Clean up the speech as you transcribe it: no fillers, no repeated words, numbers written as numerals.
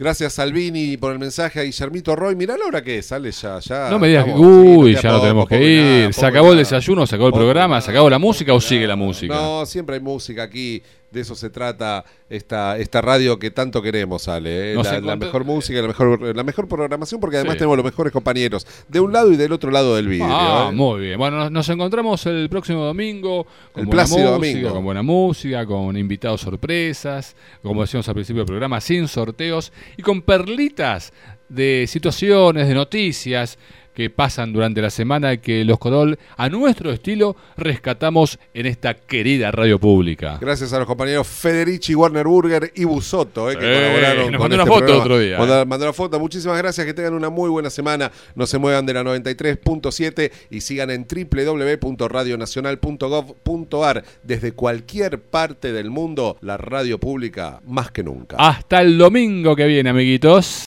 Gracias Salvini por el mensaje a Guillermito Roy. Mirá la hora que es, sale ya. No me digas que ya no tenemos que ir. Se acabó el desayuno, se acabó el programa, se acabó la música o sigue la música. No, siempre hay música aquí. De eso se trata esta radio que tanto queremos, Ale. La mejor música, la mejor programación, porque además tenemos los mejores compañeros de un lado y del otro lado del vidrio. Muy bien. Bueno, nos encontramos el próximo domingo con buena música, con invitados sorpresas, como decíamos al principio del programa, sin sorteos y con perlitas de situaciones, de noticias que pasan durante la semana que los Codol, a nuestro estilo, rescatamos en esta querida radio pública. Gracias a los compañeros Federici, Warner Burger y Busotto, que colaboraron nos con mandó este una foto programa. otro día. Mandó una foto. Muchísimas gracias, que tengan una muy buena semana. No se muevan de la 93.7 y sigan en www.radionacional.gov.ar. Desde cualquier parte del mundo, la radio pública más que nunca. Hasta el domingo que viene, amiguitos.